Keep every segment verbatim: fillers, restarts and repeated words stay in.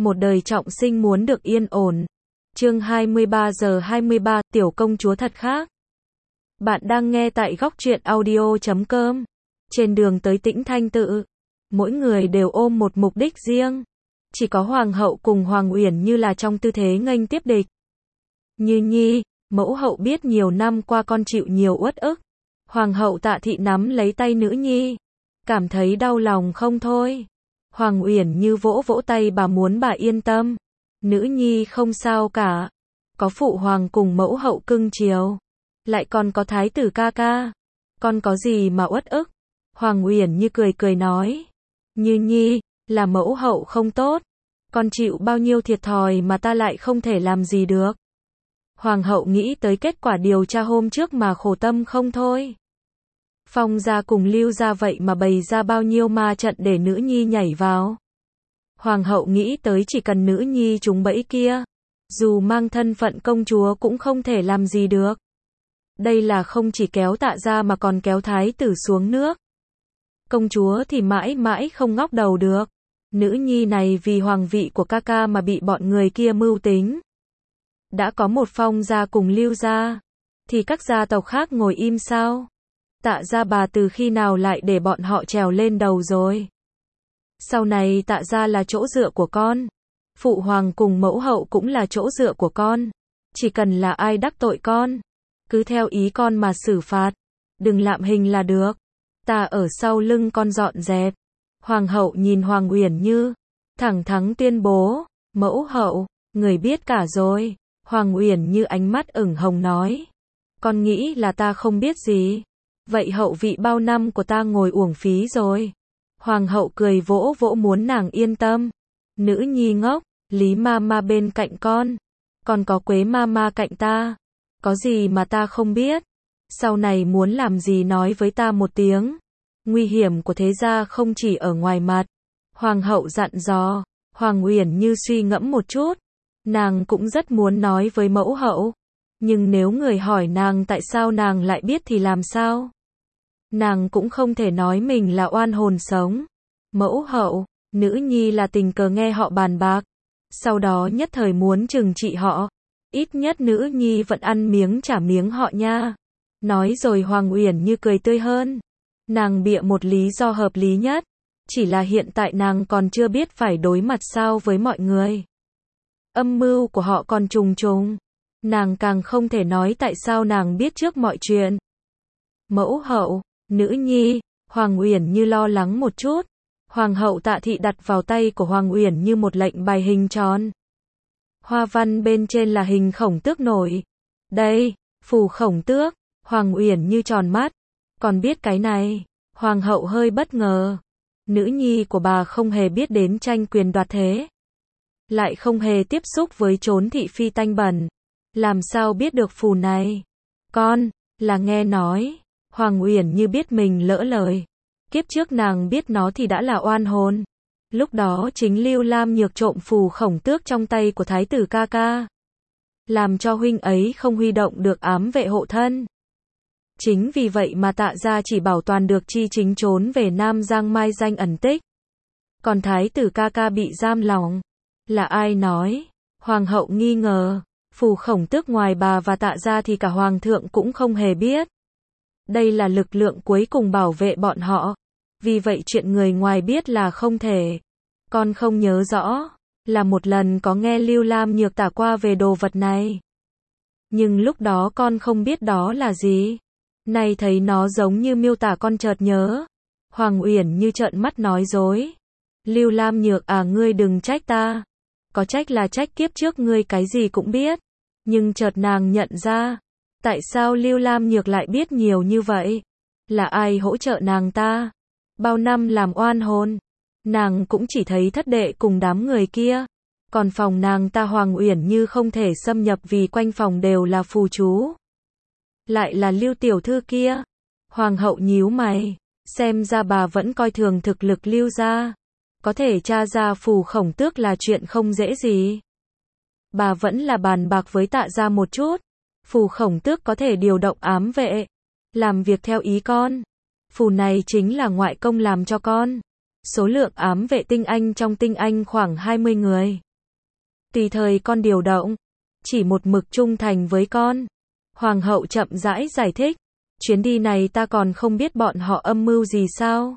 một đời trọng sinh muốn được yên ổn. Chương hai mươi ba giờ hai mươi ba, tiểu công chúa thật khác. Bạn đang nghe tại góc truyện audio chấm com. Trên đường tới Tĩnh Thanh Tự, mỗi người đều ôm một mục đích riêng. Chỉ có Hoàng hậu cùng Hoàng Uyển Như là trong tư thế nghênh tiếp địch. Như Nhi, mẫu hậu biết nhiều năm qua con chịu nhiều uất ức. Hoàng hậu Tạ Thị nắm lấy tay nữ nhi, cảm thấy đau lòng không thôi. Hoàng Uyển Như vỗ vỗ tay bà muốn bà yên tâm. Nữ nhi không sao cả. Có phụ hoàng cùng mẫu hậu cưng chiều. Lại còn có thái tử ca ca. Con có gì mà uất ức? Hoàng Uyển Như cười cười nói. Như Nhi, là mẫu hậu không tốt. Con chịu bao nhiêu thiệt thòi mà ta lại không thể làm gì được. Hoàng hậu nghĩ tới kết quả điều tra hôm trước mà khổ tâm không thôi. Phong gia cùng Lưu gia vậy mà bày ra bao nhiêu ma trận để nữ nhi nhảy vào. Hoàng hậu nghĩ tới chỉ cần nữ nhi trúng bẫy kia, dù mang thân phận công chúa cũng không thể làm gì được. Đây là không chỉ kéo Tạ gia mà còn kéo thái tử xuống nước. Công chúa thì mãi mãi không ngóc đầu được. Nữ nhi này vì hoàng vị của ca ca mà bị bọn người kia mưu tính. Đã có một Phong gia cùng Lưu gia, thì các gia tộc khác ngồi im sao? Tạ gia bà từ khi nào lại để bọn họ trèo lên đầu rồi? Sau này Tạ gia là chỗ dựa của con. Phụ hoàng cùng mẫu hậu cũng là chỗ dựa của con. Chỉ cần là ai đắc tội con, cứ theo ý con mà xử phạt. Đừng lạm hình là được. Ta ở sau lưng con dọn dẹp. Hoàng hậu nhìn Hoàng Uyển Như, thẳng thắn tuyên bố. Mẫu hậu, người biết cả rồi. Hoàng Uyển Như ánh mắt ửng hồng nói. Con nghĩ là ta không biết gì. Vậy hậu vị bao năm của ta ngồi uổng phí rồi. Hoàng hậu cười vỗ vỗ muốn nàng yên tâm. Nữ nhi ngốc, Lý Mama bên cạnh con. Còn có Quế Mama cạnh ta. Có gì mà ta không biết. Sau này muốn làm gì nói với ta một tiếng. Nguy hiểm của thế gia không chỉ ở ngoài mặt. Hoàng hậu dặn dò. Hoàng Uyển Như suy ngẫm một chút. Nàng cũng rất muốn nói với mẫu hậu. Nhưng nếu người hỏi nàng tại sao nàng lại biết thì làm sao? Nàng cũng không thể nói mình là oan hồn sống. Mẫu hậu, nữ nhi là tình cờ nghe họ bàn bạc. Sau đó nhất thời muốn trừng trị họ. Ít nhất nữ nhi vẫn ăn miếng trả miếng họ nha. Nói rồi Hoàng Uyển Như cười tươi hơn. Nàng bịa một lý do hợp lý nhất. Chỉ là hiện tại nàng còn chưa biết phải đối mặt sao với mọi người. Âm mưu của họ còn trùng trùng. Nàng càng không thể nói tại sao nàng biết trước mọi chuyện. Mẫu hậu, nữ nhi, Hoàng Uyển Như lo lắng một chút. Hoàng hậu Tạ Thị đặt vào tay của Hoàng Uyển Như một lệnh bài hình tròn. Hoa văn bên trên là hình khổng tước nổi. Đây, phù khổng tước. Hoàng Uyển Như tròn mắt. Còn biết cái này? Hoàng hậu hơi bất ngờ. Nữ nhi của bà không hề biết đến tranh quyền đoạt thế. Lại không hề tiếp xúc với chốn thị phi tanh bẩn. Làm sao biết được phù này? Con, là nghe nói. Hoàng Uyển Như biết mình lỡ lời. Kiếp trước nàng biết nó thì đã là oan hồn. Lúc đó chính Lưu Lam Nhược trộm phù khổng tước trong tay của thái tử ca ca. Làm cho huynh ấy không huy động được ám vệ hộ thân. Chính vì vậy mà Tạ gia chỉ bảo toàn được Chi Chính trốn về Nam Giang mai danh ẩn tích. Còn thái tử ca ca bị giam lỏng. Là ai nói? Hoàng hậu nghi ngờ. Phù khổng tước ngoài bà và Tạ gia thì cả hoàng thượng cũng không hề biết. Đây là lực lượng cuối cùng bảo vệ bọn họ. Vì vậy chuyện người ngoài biết là không thể. Con không nhớ rõ. Là một lần có nghe Lưu Lam Nhược tả qua về đồ vật này. Nhưng lúc đó con không biết đó là gì. Nay thấy nó giống như miêu tả con chợt nhớ. Hoàng Uyển Như trợn mắt nói dối. Lưu Lam Nhược à, ngươi đừng trách ta. Có trách là trách kiếp trước ngươi cái gì cũng biết. Nhưng chợt nàng nhận ra. Tại sao Lưu Lam Nhược lại biết nhiều như vậy? Là ai hỗ trợ nàng ta? Bao năm làm oan hồn. Nàng cũng chỉ thấy thất đệ cùng đám người kia. Còn phòng nàng ta Hoàng Uyển Như không thể xâm nhập vì quanh phòng đều là phù chú. Lại là Lưu tiểu thư kia. Hoàng hậu nhíu mày. Xem ra bà vẫn coi thường thực lực Lưu gia. Có thể tra ra phù khổng tước là chuyện không dễ gì. Bà vẫn là bàn bạc với Tạ gia một chút. Phù khổng tước có thể điều động ám vệ. Làm việc theo ý con. Phù này chính là ngoại công làm cho con. Số lượng ám vệ tinh anh trong tinh anh khoảng hai mươi người. Tùy thời con điều động, chỉ một mực trung thành với con. Hoàng hậu chậm rãi giải thích, chuyến đi này ta còn không biết bọn họ âm mưu gì sao.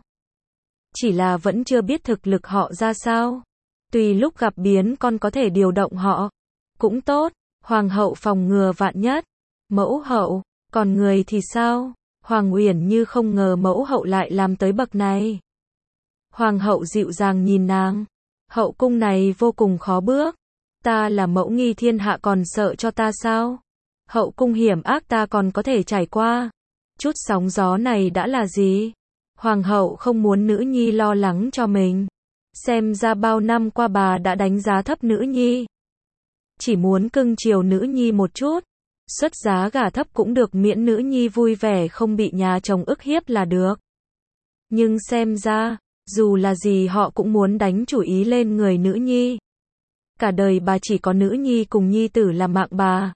Chỉ là vẫn chưa biết thực lực họ ra sao. Tùy lúc gặp biến con có thể điều động họ. Cũng tốt, Hoàng hậu phòng ngừa vạn nhất. Mẫu hậu, còn người thì sao? Hoàng Uyển Như không ngờ mẫu hậu lại làm tới bậc này. Hoàng hậu dịu dàng nhìn nàng. Hậu cung này vô cùng khó bước. Ta là mẫu nghi thiên hạ còn sợ cho ta sao? Hậu cung hiểm ác ta còn có thể trải qua. Chút sóng gió này đã là gì? Hoàng hậu không muốn nữ nhi lo lắng cho mình. Xem ra bao năm qua bà đã đánh giá thấp nữ nhi. Chỉ muốn cưng chiều nữ nhi một chút. Xuất giá gả thấp cũng được miễn nữ nhi vui vẻ không bị nhà chồng ức hiếp là được. Nhưng xem ra, dù là gì họ cũng muốn đánh chủ ý lên người nữ nhi. Cả đời bà chỉ có nữ nhi cùng nhi tử là mạng bà.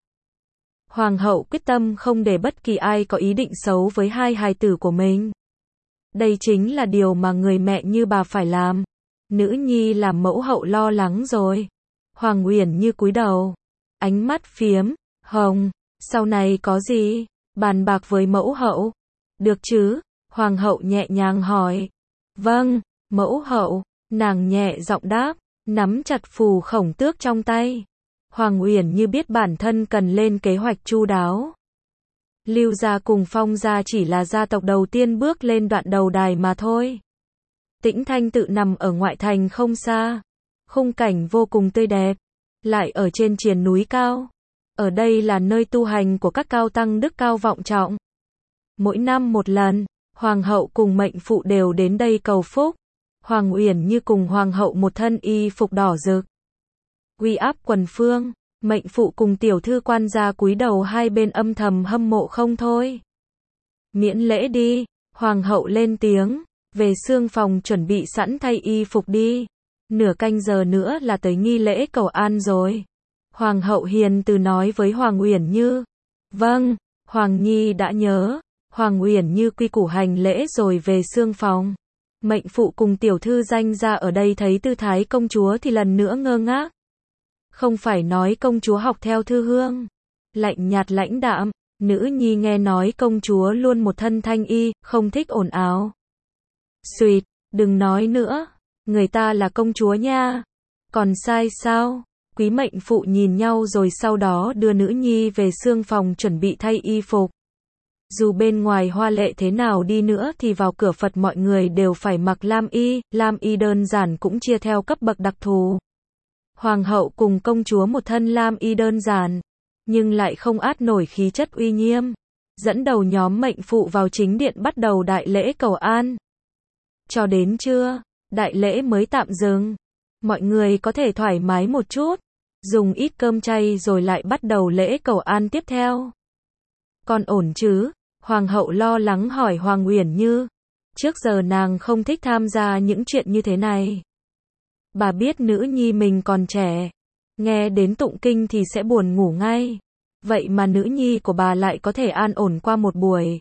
Hoàng hậu quyết tâm không để bất kỳ ai có ý định xấu với hai hài tử của mình. Đây chính là điều mà người mẹ như bà phải làm. Nữ nhi làm mẫu hậu lo lắng rồi. Hoàng Uyển Như cúi đầu, ánh mắt phiếm hồng. Sau này có gì? Bàn bạc với mẫu hậu. Được chứ? Hoàng hậu nhẹ nhàng hỏi. Vâng, mẫu hậu. Nàng nhẹ giọng đáp, nắm chặt phù khổng tước trong tay. Hoàng Uyển Như biết bản thân cần lên kế hoạch chu đáo. Lưu gia cùng Phong gia chỉ là gia tộc đầu tiên bước lên đoạn đầu đài mà thôi. Tĩnh Thanh tự nằm ở ngoại thành không xa. Khung cảnh vô cùng tươi đẹp. Lại ở trên triền núi cao. Ở đây là nơi tu hành của các cao tăng đức cao vọng trọng. Mỗi năm một lần, Hoàng hậu cùng mệnh phụ đều đến đây cầu phúc. Hoàng Uyển Như cùng Hoàng hậu một thân y phục đỏ rực. Uy áp quần phương, mệnh phụ cùng tiểu thư quan gia cúi đầu hai bên âm thầm hâm mộ không thôi. Miễn lễ đi, Hoàng hậu lên tiếng, về xương phòng chuẩn bị sẵn thay y phục đi. Nửa canh giờ nữa là tới nghi lễ cầu an rồi. Hoàng hậu hiền từ nói với Hoàng Uyển Như. Vâng, Hoàng Nhi đã nhớ. Hoàng Uyển Như quy củ hành lễ rồi về xương phòng. Mệnh phụ cùng tiểu thư danh gia ở đây thấy tư thái công chúa thì lần nữa ngơ ngác. Không phải nói công chúa học theo Thư Hương. Lạnh nhạt lãnh đạm, nữ nhi nghe nói công chúa luôn một thân thanh y, không thích ồn ào. Xuyệt, đừng nói nữa, người ta là công chúa nha. Còn sai sao? Quý mệnh phụ nhìn nhau rồi sau đó đưa nữ nhi về xương phòng chuẩn bị thay y phục. Dù bên ngoài hoa lệ thế nào đi nữa thì vào cửa Phật mọi người đều phải mặc lam y, lam y đơn giản cũng chia theo cấp bậc đặc thù. Hoàng hậu cùng công chúa một thân lam y đơn giản, nhưng lại không át nổi khí chất uy nghiêm. Dẫn đầu nhóm mệnh phụ vào chính điện bắt đầu đại lễ cầu an. Cho đến trưa, đại lễ mới tạm dừng. Mọi người có thể thoải mái một chút, dùng ít cơm chay rồi lại bắt đầu lễ cầu an tiếp theo. Con ổn chứ? Hoàng hậu lo lắng hỏi Hoàng Uyển Như. Trước giờ nàng không thích tham gia những chuyện như thế này. Bà biết nữ nhi mình còn trẻ, nghe đến tụng kinh thì sẽ buồn ngủ ngay. Vậy mà nữ nhi của bà lại có thể an ổn qua một buổi.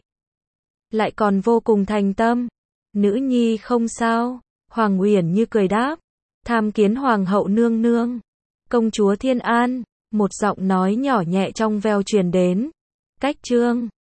Lại còn vô cùng thành tâm. Nữ nhi không sao. Hoàng Uyển Như cười đáp. Tham kiến Hoàng hậu nương nương. Công chúa Thiên An. Một giọng nói nhỏ nhẹ trong veo truyền đến. Cách trương.